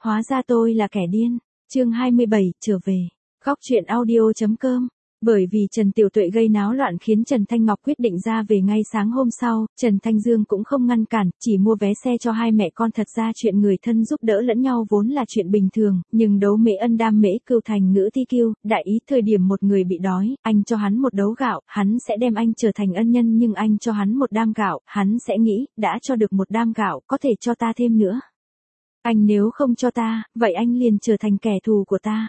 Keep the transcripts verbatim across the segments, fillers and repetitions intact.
Hóa ra tôi là kẻ điên. Chương hai mươi bảy, trở về. Góc truyện audio chấm com. Bởi vì Trần Tiểu Tuệ gây náo loạn khiến Trần Thanh Ngọc quyết định ra về ngay sáng hôm sau, Trần Thanh Dương cũng không ngăn cản, chỉ mua vé xe cho hai mẹ con. Thật ra chuyện người thân giúp đỡ lẫn nhau vốn là chuyện bình thường, nhưng đấu mễ ân đam mễ cưu thành ngữ thi kiêu, đại ý thời điểm một người bị đói, anh cho hắn một đấu gạo, hắn sẽ đem anh trở thành ân nhân, nhưng anh cho hắn một đam gạo, hắn sẽ nghĩ, đã cho được một đam gạo, có thể cho ta thêm nữa. Anh nếu không cho ta, vậy anh liền trở thành kẻ thù của ta.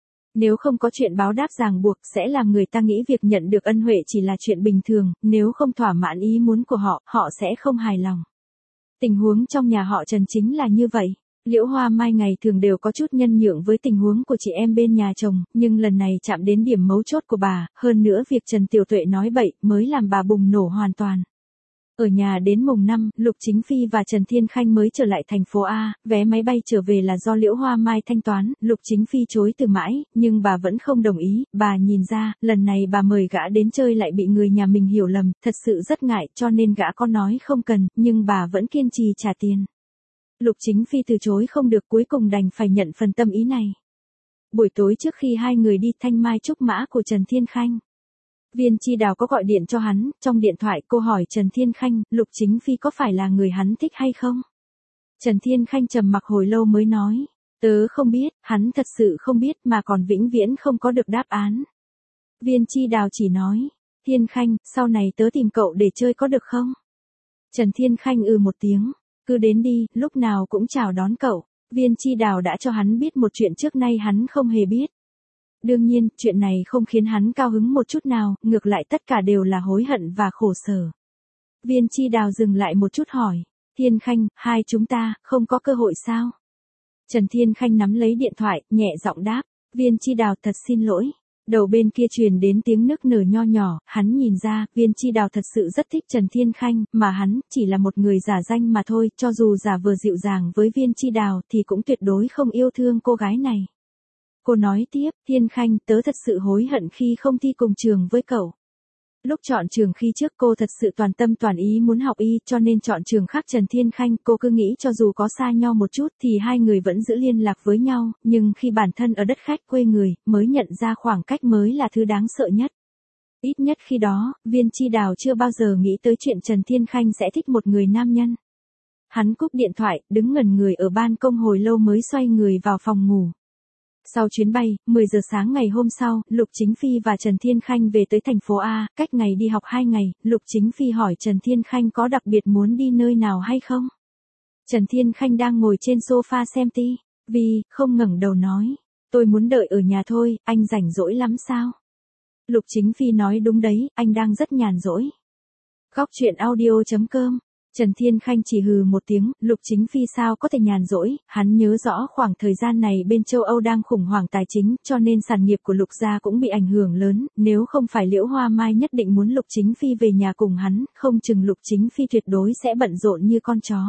Nếu không có chuyện báo đáp ràng buộc sẽ làm người ta nghĩ việc nhận được ân huệ chỉ là chuyện bình thường, nếu không thỏa mãn ý muốn của họ, họ sẽ không hài lòng. Tình huống trong nhà họ Trần chính là như vậy. Liễu Hoa Mai ngày thường đều có chút nhân nhượng với tình huống của chị em bên nhà chồng, nhưng lần này chạm đến điểm mấu chốt của bà, hơn nữa việc Trần Tiểu Tuệ nói bậy mới làm bà bùng nổ hoàn toàn. Ở nhà đến mùng năm, Lục Chính Phi và Trần Thiên Khanh mới trở lại thành phố A, vé máy bay trở về là do Liễu Hoa Mai thanh toán, Lục Chính Phi chối từ mãi, nhưng bà vẫn không đồng ý, bà nhìn ra, lần này bà mời gã đến chơi lại bị người nhà mình hiểu lầm, thật sự rất ngại, cho nên gã có nói không cần, nhưng bà vẫn kiên trì trả tiền. Lục Chính Phi từ chối không được, cuối cùng đành phải nhận phần tâm ý này. Buổi tối trước khi hai người đi thanh mai trúc mã của Trần Thiên Khanh, Viên Chi Đào có gọi điện cho hắn, trong điện thoại cô hỏi Trần Thiên Khanh, Lục Chính Phi có phải là người hắn thích hay không? Trần Thiên Khanh trầm mặc hồi lâu mới nói, tớ không biết, hắn thật sự không biết mà còn vĩnh viễn không có được đáp án. Viên Chi Đào chỉ nói, Thiên Khanh, sau này tớ tìm cậu để chơi có được không? Trần Thiên Khanh ừ một tiếng, cứ đến đi, lúc nào cũng chào đón cậu. Viên Chi Đào đã cho hắn biết một chuyện trước nay hắn không hề biết. Đương nhiên, chuyện này không khiến hắn cao hứng một chút nào, ngược lại tất cả đều là hối hận và khổ sở. Viên Chi Đào dừng lại một chút hỏi, Thiên Khanh, hai chúng ta, không có cơ hội sao? Trần Thiên Khanh nắm lấy điện thoại, nhẹ giọng đáp, Viên Chi Đào thật xin lỗi. Đầu bên kia truyền đến tiếng nức nở nho nhỏ, hắn nhìn ra, Viên Chi Đào thật sự rất thích Trần Thiên Khanh, mà hắn, chỉ là một người giả danh mà thôi, cho dù giả vờ dịu dàng với Viên Chi Đào thì cũng tuyệt đối không yêu thương cô gái này. Cô nói tiếp, Thiên Khanh, tớ thật sự hối hận khi không thi cùng trường với cậu. Lúc chọn trường khi trước cô thật sự toàn tâm toàn ý muốn học y, cho nên chọn trường khác. Trần Thiên Khanh, cô cứ nghĩ cho dù có xa nhau một chút thì hai người vẫn giữ liên lạc với nhau, nhưng khi bản thân ở đất khách quê người, mới nhận ra khoảng cách mới là thứ đáng sợ nhất. Ít nhất khi đó, Viên Chi Đào chưa bao giờ nghĩ tới chuyện Trần Thiên Khanh sẽ thích một người nam nhân. Hắn cúp điện thoại, đứng ngẩn người ở ban công hồi lâu mới xoay người vào phòng ngủ. Sau chuyến bay, mười giờ sáng ngày hôm sau, Lục Chính Phi và Trần Thiên Khanh về tới thành phố A, cách ngày đi học hai ngày, Lục Chính Phi hỏi Trần Thiên Khanh có đặc biệt muốn đi nơi nào hay không? Trần Thiên Khanh đang ngồi trên sofa xem ti vi, không ngẩng đầu nói, tôi muốn đợi ở nhà thôi, anh rảnh rỗi lắm sao? Lục Chính Phi nói đúng đấy, anh đang rất nhàn rỗi. Góc truyện audio chấm com. Trần Thiên Khanh chỉ hừ một tiếng, Lục Chính Phi sao có thể nhàn rỗi, hắn nhớ rõ khoảng thời gian này bên châu Âu đang khủng hoảng tài chính, cho nên sản nghiệp của Lục gia cũng bị ảnh hưởng lớn, nếu không phải Liễu Hoa Mai nhất định muốn Lục Chính Phi về nhà cùng hắn, không chừng Lục Chính Phi tuyệt đối sẽ bận rộn như con chó.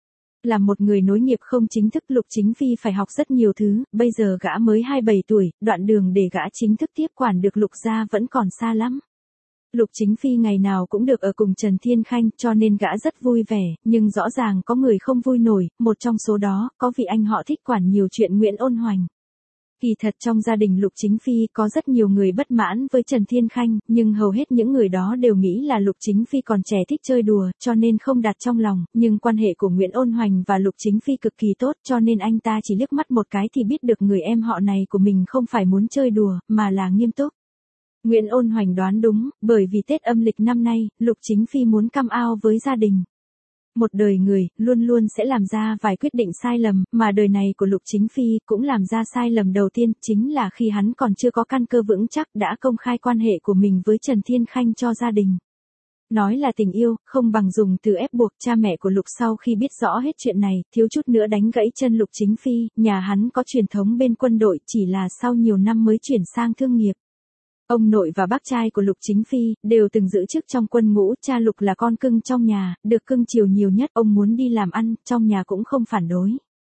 Là một người nối nghiệp không chính thức, Lục Chính Phi phải học rất nhiều thứ, bây giờ gã mới hai mươi bảy tuổi, đoạn đường để gã chính thức tiếp quản được Lục gia vẫn còn xa lắm. Lục Chính Phi ngày nào cũng được ở cùng Trần Thiên Khanh, cho nên gã rất vui vẻ, nhưng rõ ràng có người không vui nổi, một trong số đó, có vị anh họ thích quản nhiều chuyện Nguyễn Ôn Hoành. Kỳ thật trong gia đình Lục Chính Phi có rất nhiều người bất mãn với Trần Thiên Khanh, nhưng hầu hết những người đó đều nghĩ là Lục Chính Phi còn trẻ thích chơi đùa, cho nên không đặt trong lòng, nhưng quan hệ của Nguyễn Ôn Hoành và Lục Chính Phi cực kỳ tốt, cho nên anh ta chỉ liếc mắt một cái thì biết được người em họ này của mình không phải muốn chơi đùa, mà là nghiêm túc. Nguyễn Ôn Hoành đoán đúng, bởi vì Tết âm lịch năm nay, Lục Chính Phi muốn come out với gia đình. Một đời người, luôn luôn sẽ làm ra vài quyết định sai lầm, mà đời này của Lục Chính Phi cũng làm ra sai lầm đầu tiên, chính là khi hắn còn chưa có căn cơ vững chắc đã công khai quan hệ của mình với Trần Thiên Khanh cho gia đình. Nói là tình yêu, không bằng dùng từ ép buộc. Cha mẹ của Lục sau khi biết rõ hết chuyện này, thiếu chút nữa đánh gãy chân Lục Chính Phi, nhà hắn có truyền thống bên quân đội, chỉ là sau nhiều năm mới chuyển sang thương nghiệp. Ông nội và bác trai của Lục Chính Phi đều từng giữ chức trong quân ngũ, cha Lục là con cưng trong nhà, được cưng chiều nhiều nhất, ông muốn đi làm ăn, trong nhà cũng không phản đối.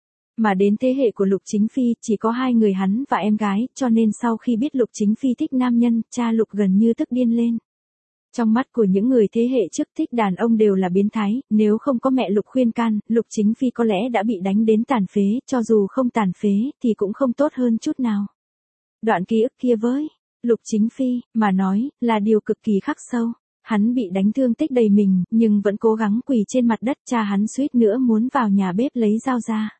Mà đến thế hệ của Lục Chính Phi, chỉ có hai người hắn và em gái, cho nên sau khi biết Lục Chính Phi thích nam nhân, cha Lục gần như tức điên lên. Trong mắt của những người thế hệ trước thích đàn ông đều là biến thái, nếu không có mẹ Lục khuyên can, Lục Chính Phi có lẽ đã bị đánh đến tàn phế, cho dù không tàn phế thì cũng không tốt hơn chút nào. Đoạn ký ức kia với Lục Chính Phi mà nói là điều cực kỳ khắc sâu. Hắn bị đánh thương tích đầy mình, nhưng vẫn cố gắng quỳ trên mặt đất, cha hắn suýt nữa muốn vào nhà bếp lấy dao ra.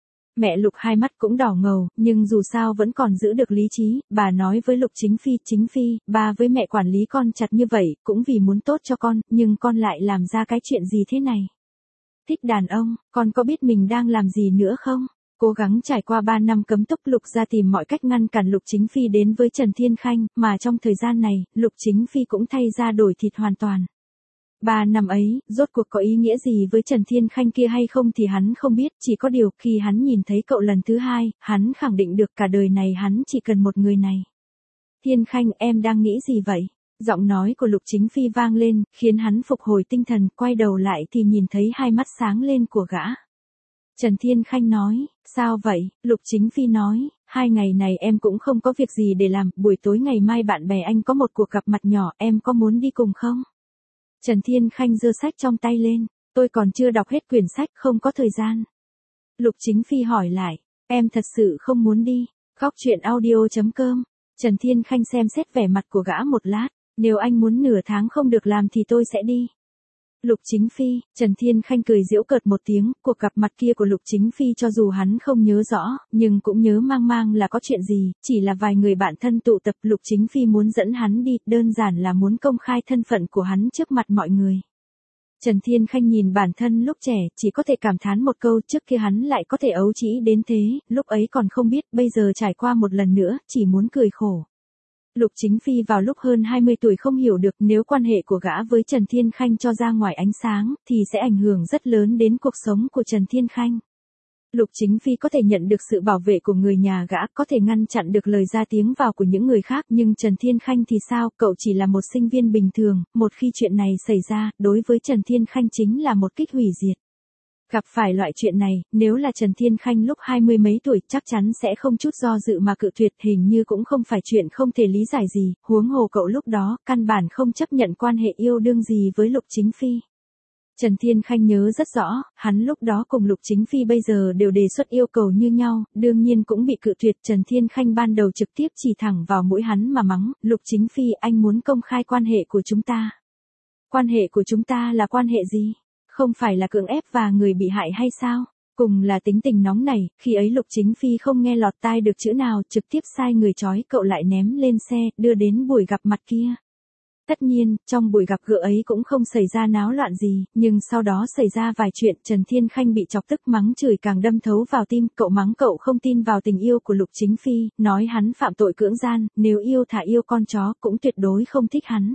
Mẹ Lục hai mắt cũng đỏ ngầu, nhưng dù sao vẫn còn giữ được lý trí, bà nói với Lục Chính Phi, Chính Phi, ba với mẹ quản lý con chặt như vậy, cũng vì muốn tốt cho con, nhưng con lại làm ra cái chuyện gì thế này? Thích đàn ông, con có biết mình đang làm gì nữa không? Cố gắng trải qua ba năm cấm túc, Lục gia tìm mọi cách ngăn cản Lục Chính Phi đến với Trần Thiên Khanh, mà trong thời gian này, Lục Chính Phi cũng thay ra đổi thịt hoàn toàn. Ba năm ấy, rốt cuộc có ý nghĩa gì với Trần Thiên Khanh kia hay không thì hắn không biết, chỉ có điều khi hắn nhìn thấy cậu lần thứ hai, hắn khẳng định được cả đời này hắn chỉ cần một người này. Thiên Khanh, em đang nghĩ gì vậy? Giọng nói của Lục Chính Phi vang lên, khiến hắn phục hồi tinh thần, quay đầu lại thì nhìn thấy hai mắt sáng lên của gã. Trần Thiên Khanh nói, sao vậy? Lục Chính Phi nói, hai ngày này em cũng không có việc gì để làm, buổi tối ngày mai bạn bè anh có một cuộc gặp mặt nhỏ, em có muốn đi cùng không? Trần Thiên Khanh giơ sách trong tay lên, tôi còn chưa đọc hết quyển sách, không có thời gian. Lục Chính Phi hỏi lại, em thật sự không muốn đi? Góc truyện audio chấm com. Trần Thiên Khanh xem xét vẻ mặt của gã một lát, nếu anh muốn nửa tháng không được làm thì tôi sẽ đi. Lục Chính Phi, Trần Thiên Khanh cười giễu cợt một tiếng, cuộc gặp mặt kia của Lục Chính Phi cho dù hắn không nhớ rõ, nhưng cũng nhớ mang mang là có chuyện gì, chỉ là vài người bạn thân tụ tập, Lục Chính Phi muốn dẫn hắn đi, đơn giản là muốn công khai thân phận của hắn trước mặt mọi người. Trần Thiên Khanh nhìn bản thân lúc trẻ, chỉ có thể cảm thán một câu, trước kia hắn lại có thể ấu trĩ đến thế, lúc ấy còn không biết, bây giờ trải qua một lần nữa, chỉ muốn cười khổ. Lục Chính Phi vào lúc hơn hai mươi tuổi không hiểu được nếu quan hệ của gã với Trần Thiên Khanh cho ra ngoài ánh sáng, thì sẽ ảnh hưởng rất lớn đến cuộc sống của Trần Thiên Khanh. Lục Chính Phi có thể nhận được sự bảo vệ của người nhà gã, có thể ngăn chặn được lời ra tiếng vào của những người khác, nhưng Trần Thiên Khanh thì sao, cậu chỉ là một sinh viên bình thường, một khi chuyện này xảy ra, đối với Trần Thiên Khanh chính là một kích hủy diệt. Gặp phải loại chuyện này, nếu là Trần Thiên Khanh lúc hai mươi mấy tuổi chắc chắn sẽ không chút do dự mà cự tuyệt, hình như cũng không phải chuyện không thể lý giải gì, huống hồ cậu lúc đó, căn bản không chấp nhận quan hệ yêu đương gì với Lục Chính Phi. Trần Thiên Khanh nhớ rất rõ, hắn lúc đó cùng Lục Chính Phi bây giờ đều đề xuất yêu cầu như nhau, đương nhiên cũng bị cự tuyệt. Trần Thiên Khanh ban đầu trực tiếp chỉ thẳng vào mũi hắn mà mắng, Lục Chính Phi, anh muốn công khai quan hệ của chúng ta. Quan hệ của chúng ta là quan hệ gì? Không phải là cưỡng ép và người bị hại hay sao? Cùng là tính tình nóng này, khi ấy Lục Chính Phi không nghe lọt tai được chữ nào, trực tiếp sai người trói cậu lại ném lên xe, đưa đến buổi gặp mặt kia. Tất nhiên, trong buổi gặp gỡ ấy cũng không xảy ra náo loạn gì, nhưng sau đó xảy ra vài chuyện, Trần Thiên Khanh bị chọc tức mắng chửi càng đâm thấu vào tim, cậu mắng cậu không tin vào tình yêu của Lục Chính Phi, nói hắn phạm tội cưỡng gian, nếu yêu thả yêu con chó, cũng tuyệt đối không thích hắn.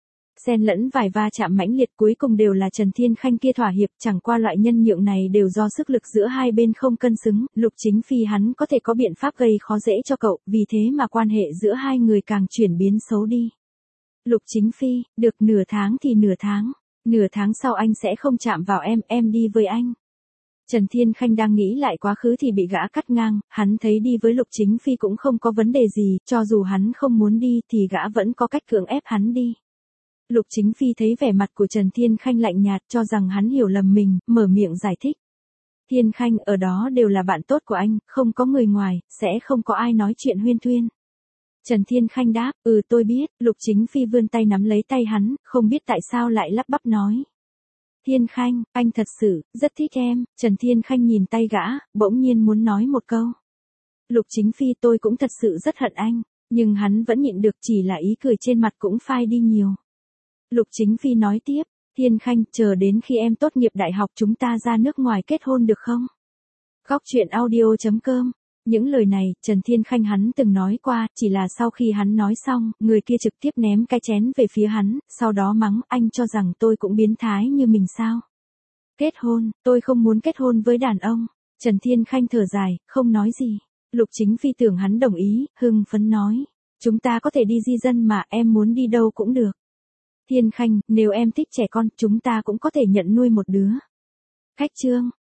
Xen lẫn vài va chạm mãnh liệt, cuối cùng đều là Trần Thiên Khanh kia thỏa hiệp, chẳng qua loại nhân nhượng này đều do sức lực giữa hai bên không cân xứng, Lục Chính Phi hắn có thể có biện pháp gây khó dễ cho cậu, vì thế mà quan hệ giữa hai người càng chuyển biến xấu đi. Lục Chính Phi, được nửa tháng thì nửa tháng, nửa tháng sau anh sẽ không chạm vào em, em đi với anh. Trần Thiên Khanh đang nghĩ lại quá khứ thì bị gã cắt ngang, hắn thấy đi với Lục Chính Phi cũng không có vấn đề gì, cho dù hắn không muốn đi thì gã vẫn có cách cưỡng ép hắn đi. Lục Chính Phi thấy vẻ mặt của Trần Thiên Khanh lạnh nhạt, cho rằng hắn hiểu lầm mình, mở miệng giải thích. Thiên Khanh, ở đó đều là bạn tốt của anh, không có người ngoài, sẽ không có ai nói chuyện huyên thuyên. Trần Thiên Khanh đáp, ừ tôi biết. Lục Chính Phi vươn tay nắm lấy tay hắn, không biết tại sao lại lắp bắp nói. Thiên Khanh, anh thật sự, rất thích em. Trần Thiên Khanh nhìn tay gã, bỗng nhiên muốn nói một câu. Lục Chính Phi, tôi cũng thật sự rất hận anh, nhưng hắn vẫn nhịn được, chỉ là ý cười trên mặt cũng phai đi nhiều. Lục Chính Phi nói tiếp, Thiên Khanh, chờ đến khi em tốt nghiệp đại học chúng ta ra nước ngoài kết hôn được không? Góc truyện audio chấm com. Những lời này, Trần Thiên Khanh hắn từng nói qua, chỉ là sau khi hắn nói xong, người kia trực tiếp ném cái chén về phía hắn, sau đó mắng, anh cho rằng tôi cũng biến thái như mình sao? Kết hôn, tôi không muốn kết hôn với đàn ông. Trần Thiên Khanh thở dài, không nói gì. Lục Chính Phi tưởng hắn đồng ý, hưng phấn nói, chúng ta có thể đi di dân mà, em muốn đi đâu cũng được. Thiên Khanh, nếu em thích trẻ con, chúng ta cũng có thể nhận nuôi một đứa. Khách trương,